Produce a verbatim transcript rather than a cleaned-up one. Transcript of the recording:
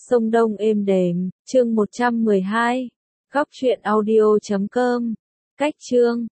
sông Đông êm đềm, chương một trăm mười hai, góc truyện audio chấm com, cách chương